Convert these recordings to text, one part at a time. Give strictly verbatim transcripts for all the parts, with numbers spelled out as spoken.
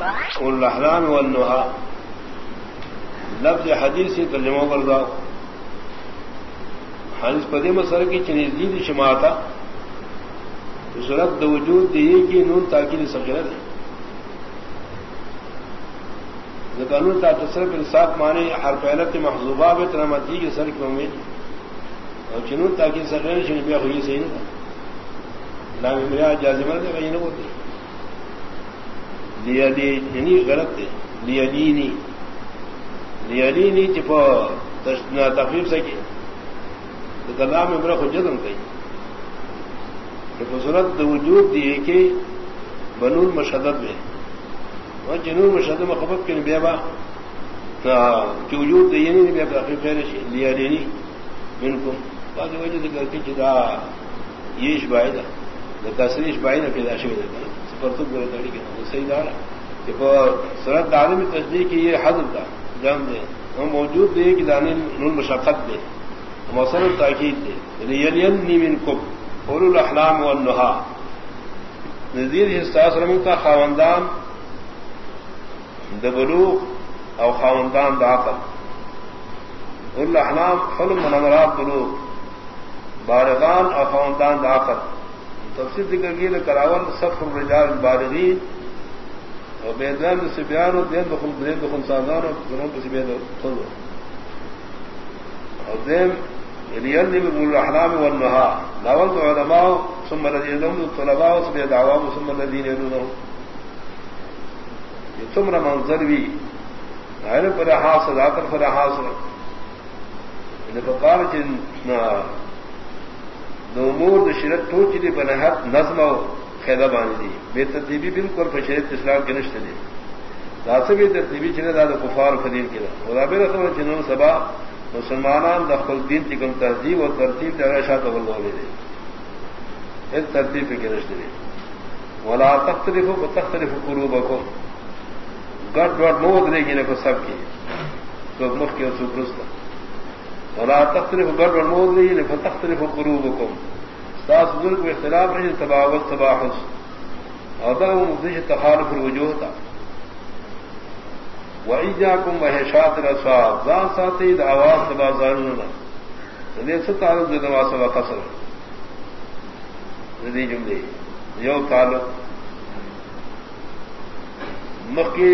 الاحلام والنہا لفظ حدیث سے ترجمہ کر داؤ حدیث پدے مسر کی چنیزدید شماعتا صورت وجود دیے کی نون تاکید سکرہ دے قانون تا تصرف انصاف مانے ہر پہلت محضوبہ میں ترامتی کے سر کی امید اور چنون تاکید سکرہ نے شنبیہ ہوئی صحیح نہیں تھا نام میرا جازمہ دے وہی نہ ہوتی لیا دی یعنی غلط تھے لیا دینی لیا دینی چپا تخفیف سکی تو کلام میں برا خجدم کئی صورت وجود دیے کہ بنون مشدد میں اور جنون مشدد مخبت کے نبیابا کہ وجود دیے نہیں نبیاب تخفیف خیرشی لیا دینی من کو بعض وجہ ذکر کی چدا یہ اشبائی دا تاثری اشبائی نہ پیدا شوی دا سپرتوب گرے تاڑی کے نام صحیح دارا کہ صورت دانے میں تصدیق کی یہ حضر دا جام دے ہم موجود دے کہ دانے نون مشقت دے موصل تاکید دے لیلینی منکم اولو الاحلام والنہا نزید حساس رمین کا خاوندان دا بلوغ او خاوندان دا عقل اولو الاحلام حلم من امرات بلوغ بارغان او خاوندان دا عقل تفسیر ذکر کی کراول صف الرجال البالغین اور بیدان سفیان اور دین بخل دین بخل سازان اور دونوں کسی بید خود اور دین یعنی من الاحلام والنہا ناول علماء ثم الذين يدعون الطلباء وسبيد عوام ثم الذين يدعونهم یہ تمرا منظر بھی غیر پر حاصل عقل پر حاصل ان فقال جن نمور شرط تو چلی بنہت نظم و خیدہ بانی دی بے ترتیبی بالکل فشرت اسلام کے نشتے دی لاسے بھی ترتیبی چلے دادا کفار فدیر کی خدا بے رسول جنہوں سبا مسلمانان دخل دین چکم تہذیب اور ترتیب جگہ شاہ تو بلو لے دے اس ترتیب کے نشتے دی ولا تختلف و تختلف قلوبکم گٹ وٹ مود لے گی نکو سب کی تو مخ کے سو پرستا ولا تختلف گٹ وٹ مود لے گی نکو تختلف قلوبکم ساس بزرگ کو اختلاف رہی تباوت تباحث اور دا وہ مقدش تخالف الوجوہ تھا وَإِيَّاكُمْ وَحِشَاتِ الْأَصْوَابِ ذان ساتھی دا آواز تبازاروننا ندی ست تعلق دے نواز و قصر ندی جملے یو تعلق مخی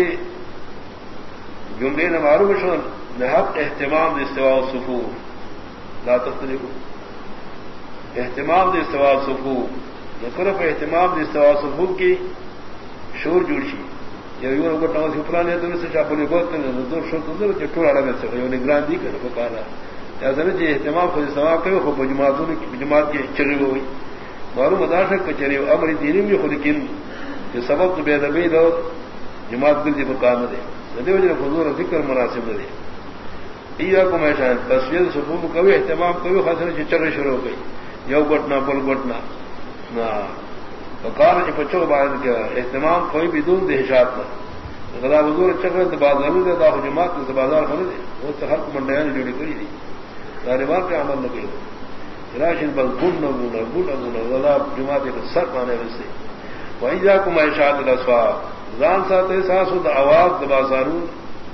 جملے نمارو بشن نحق احتمام دے استواء الصفوف لا تختلفو احتمام دے استواء الصفوف نصرف احتمام دے استواء الصفوف کی شور جوڑشی یہ یوں کو ٹاؤن سے پرانے دور سے چاپلی بہت دور شو تو دور کے ٹوڑا میں سے یہ نگران دی کر پکارا یا ذرا جی اہتمام خود سوا کرو خود جماعتوں کی جماعت کی چری ہوئی مارو مدارس کچری امر دینی میں خود کن یہ سبب تو بے ادبی دو جماعت کی پکار نہ دے ندی وجہ حضور ذکر مناسب نہ دے یہ کو میں شاید تصویر صفوف کو اہتمام کو خاص چری شروع ہو گئی یو گٹنا بل گٹنا نہ وقال کہ پچو بعد کا اہتمام کوئی بدون دہشات نہ غدا حضور چکر بازار دے دا جماعت سے بازار کھولے دے وہ تو ہر منڈیاں جوڑی کری دی طالبان پہ عمل نہ کرے راشن بل گن نہ گنا گنا گنا غدا جماعت کے سر پانے سے وایجا کو معیشات الاسواق زان ساتھ احساس و آواز بازارون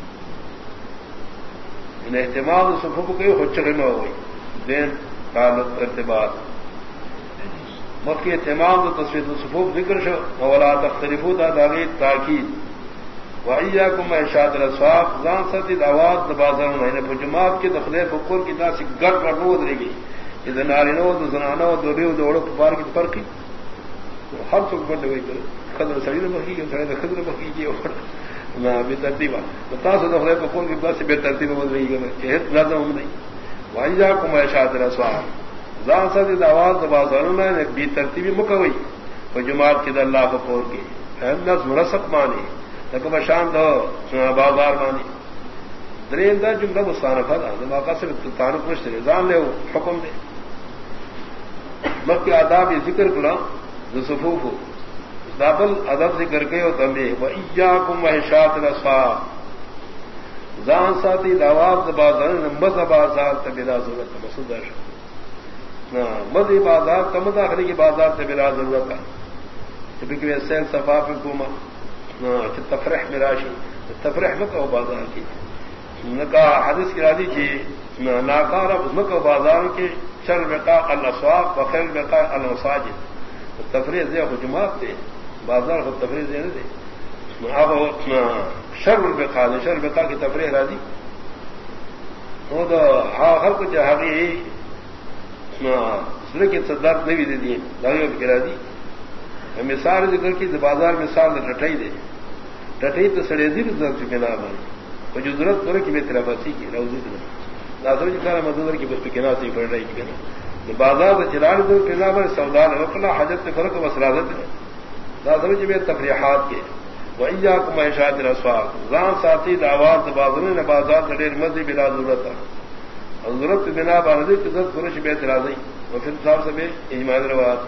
ان اہتمام صفوف کے ہوچڑے میں ہوئی دین تعلق ارتباط مکی اہتمام تو تصویر صفوف ذکر شو ولا تختلفوا دا داغی تاکید وَإِيَّاكُمْ وَإِشَاءَ الْأَصْوَابِ زان ساتھ آواز بازار میں نے جماعت کے دخلے فکر کی ناس گڑ کرنو دے گی اذا نارینو تو زنانو تو ریو دوڑو پار کی فرق کی ہر چوک بند ہوئی کرے خضر سڑی نہ بکی کہ سڑی خضر بکی کی اور نہ بے ترتیب بتا سے دخلے فکر کی بس بے ترتیب بول رہی ہے کہ ہے لازم نہیں وَإِيَّاكُمْ وَإِشَاءَ الْأَصْوَابِ زان ساتھ آواز بازار میں نے بے ترتیبی مکوئی وہ جماعت کی اللہ فکر کی نظم رسق مانی لکہ بشان دو بازار مانی درین دا جملہ مستانفہ دا دماغہ سے تعلق مشتر نظام لے وہ حکم دے مکی آداب یہ ذکر کلا جو صفوف ہو دابل ادب ذکر کے ہو تمہیں وَإِيَّاكُمْ وَحِشَاتِ الْأَصْوَابِ زان ساتھی دعوات بازار مز بازار تبیلا ضرورت مسود ہے مز بازار تمد آخری کی بازار تبیلا ضرورت ہے سیل صفا پہ گھوما تفریح میں راشی تفریح میں کہ بازار کی کہا حدیث کی رادی کی ناکار کو بازار کے شر بقاء الاسواق وخیر بقاء المساجد تفریح دے حجمات دے بازار کو تفریح دینے دے اب شر البقاء شر البقاء کی تفریح راضی وہ تو ہر کچھ حقی سر کی صدر نہیں بھی دے دیے داغیوں کی راضی مثال ذکر کی بازار مثال ٹٹائی دے ٹٹائی تو سڑے دی چکے نہ بنے وہ جو ضرورت کرے کہ میں تیرا بسی کی روزی ناصر جی سارا مدد کی بس کنا سے پڑ رہی ہے بازار سے چلانے دو کنا بر سودان وکلا حاجت سے فرق مسرازت ہے ناصر جی میں تفریحات کے وإياكم معيشات الأسواق زان ساتھی دعوات بازار نے بازار دیر مزی بلا ضرورت ہے ضرورت بنا باندھی عزت فرش بے اعتراضی اور پھر صاحب سے بے اجماع روایت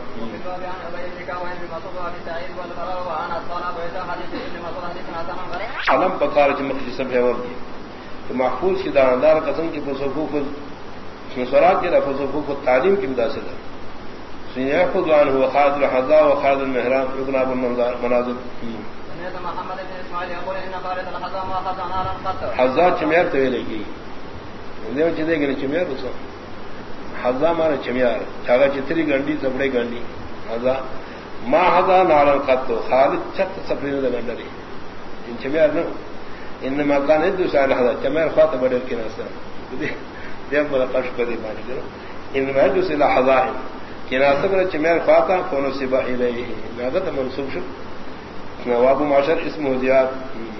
علم بکار مخصوص سب ہے ورگی کہ محفوظ کی داندار قسم کی فسوق مسورات کے رفسوق کو تعلیم کی مداثر ہے خود وان ہوا خاض الحضا و خاض المحرام رکنا مناظر حضا چمیار تو لے گی چدے گی چمیار اس حضا مانا چمیار چاگا چتری گنڈی سپڑے گنڈی حضا ماں حضا نارن قطو خالد چھت سپڑے گنڈری ان چمیار نو ان مکان ہے دوسرا حضا چمیار خواہ بڑے کے ناصر دیم بڑا کش کو دے پانی کرو ان میں دوسرا حضا ہے کہ ناصر چمیار خواہ تھا کونوں سے باہر منسوخ نواب معاشر اسم ہو دیا